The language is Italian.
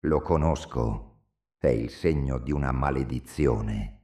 Lo conosco. È il segno di una maledizione.